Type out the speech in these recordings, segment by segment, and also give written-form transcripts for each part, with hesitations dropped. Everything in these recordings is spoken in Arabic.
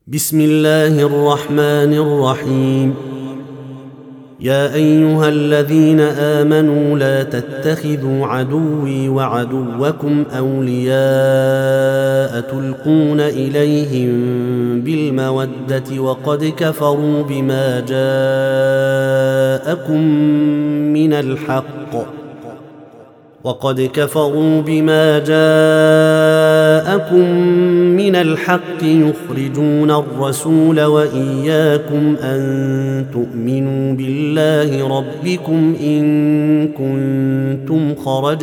بسم الله الرحمن الرحيم. يا أيها الذين آمنوا لا تتخذوا عدوي وعدوكم أولياء تلقون إليهم بالمودة وقد كفروا بما جاءكم من الحق يخرجون الرسول وإياكم أن تؤمنوا بالله ربكم إن كنتم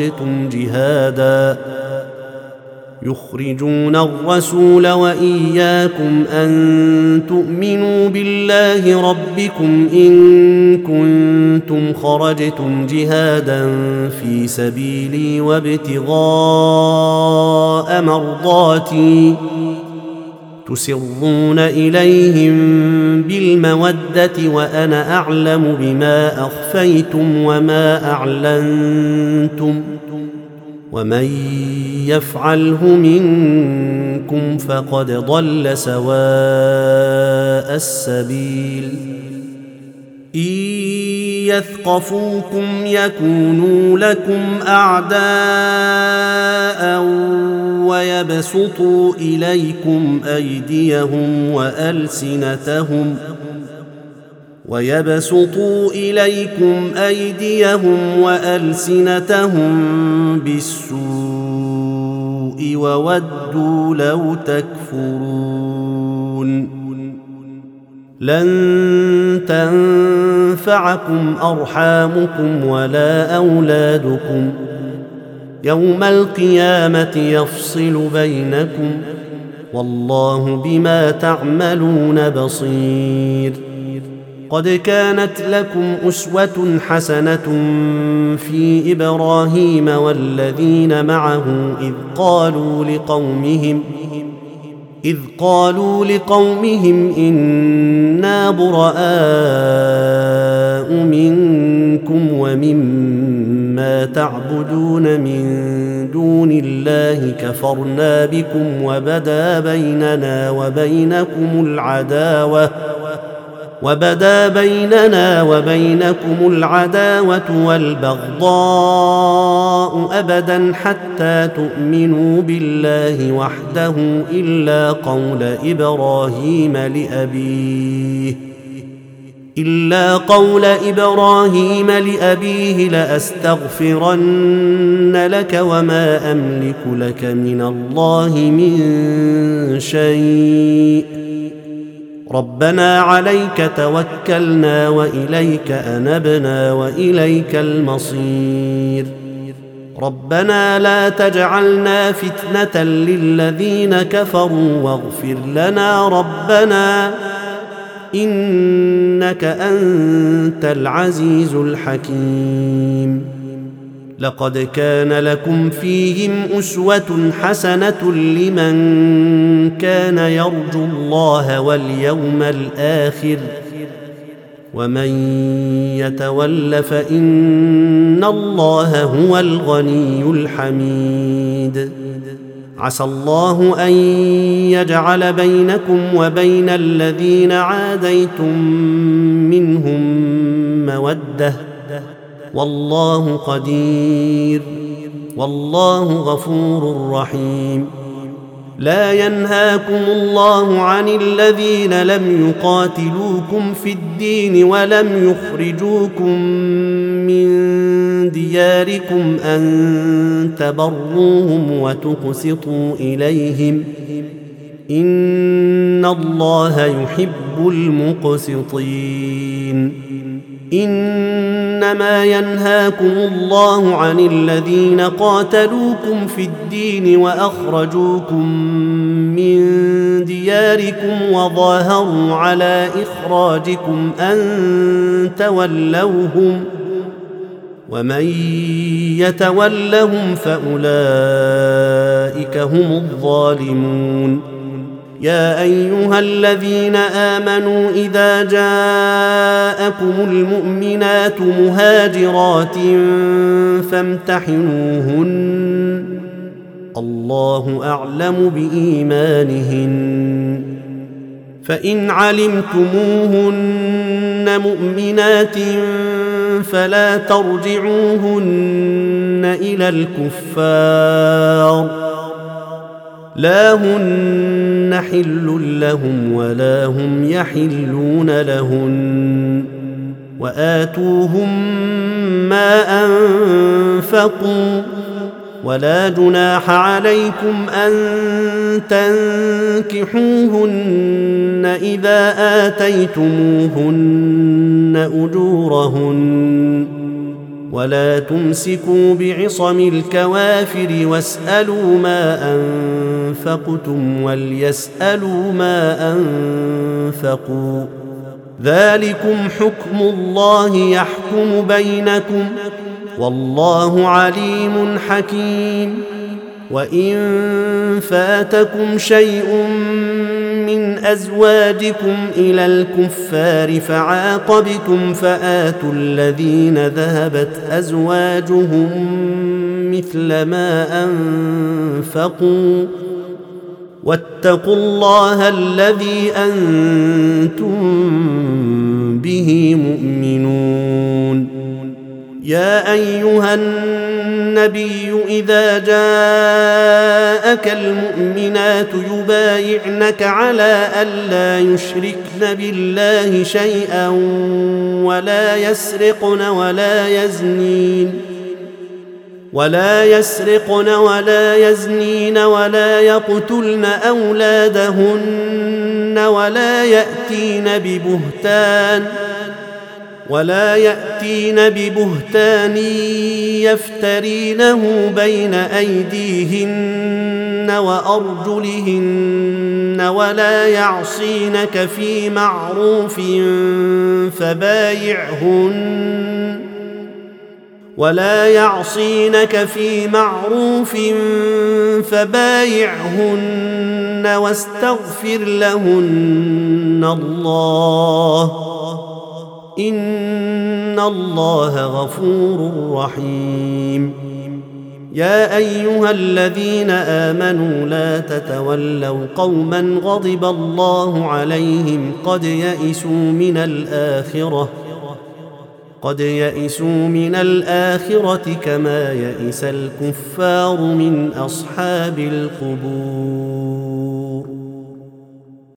خرجتم جهادا في سبيلي وابتغاء مرضاتي تسرون إليهم بالمودة وأنا أعلم بما أخفيتم وما أعلنتم ومن يفعله منكم فقد ضل سواء السبيل. إن يثقفوكم يكونوا لكم أعداء ويبسطوا إليكم أيديهم وألسنتهم بالسوء وودوا لو تكفرون. لن تنفعكم أرحامكم ولا أولادكم يوم القيامة يفصل بينكم والله بما تعملون بصير. قد كانت لكم أسوة حسنة في إبراهيم والذين معه إذ قالوا لقومهم إنا براء منكم ومما تعبدون من دون الله كفرنا بكم وبدا بيننا وبينكم العداوة والبغضاء أبدا حتى تؤمنوا بالله وحده إلا قول إبراهيم لأبيه لأستغفرن لك وما أملك لك من الله من شيء ربنا عليك توكلنا وإليك أنبنا وإليك المصير. ربنا لا تجعلنا فتنة للذين كفروا واغفر لنا ربنا إنك أنت العزيز الحكيم. لقد كان لكم فيهم أسوة حسنة لمن كان يرجو الله واليوم الآخر ومن يتول فإن الله هو الغني الحميد. عسى الله أن يجعل بينكم وبين الذين عاديتم منهم مودة والله قدير والله غفور رحيم. لا ينهاكم الله عن الذين لم يقاتلوكم في الدين ولم يخرجوكم من دياركم أن تبروهم وتقسطوا إليهم إن الله يحب المقسطين. إنما ينهاكم الله عن الذين قاتلوكم في الدين وأخرجوكم من دياركم وظاهروا على إخراجكم أن تولوهم ومن يتولهم فأولئك هم الظالمون. يا أيها الذين آمنوا إذا جاءكم المؤمنات مهاجرات فامتحنوهن الله أعلم بإيمانهن فإن علمتموهن مؤمنات فلا ترجعوهن إلى الكفار لا هن حل لهم ولا هم يحلون لهن وآتوهم ما أنفقوا ولا جناح عليكم أن تنكحوهن إذا آتيتموهن أجورهن ولا تمسكوا بعصم الكوافر واسألوا ما أنفقتم وليسألوا ما أنفقوا ذلكم حكم الله يحكم بينكم والله عليم حكيم وإن فاتكم شيء من أزواجكم إلى الكفار فعاقبتم فآتوا الذين ذهبت أزواجهم مثل ما أنفقوا واتقوا الله الذي أنتم به مؤمنون يا أيها النبي إذا جاءك المؤمنات يبايعنك على ألا يشركن بالله شيئا ولا يسرقن ولا يزنين ولا يقتلن أولادهن ولا يأتين ببهتان يفترينه بين أيديهن وأرجلهن ولا يعصينك في معروف فبايعهن واستغفر لهن الله إن الله غفور رحيم يا أيها الذين آمنوا لا تتولوا قوما غضب الله عليهم قد يئسوا من الآخرة كما يئس الكفار من أصحاب القبور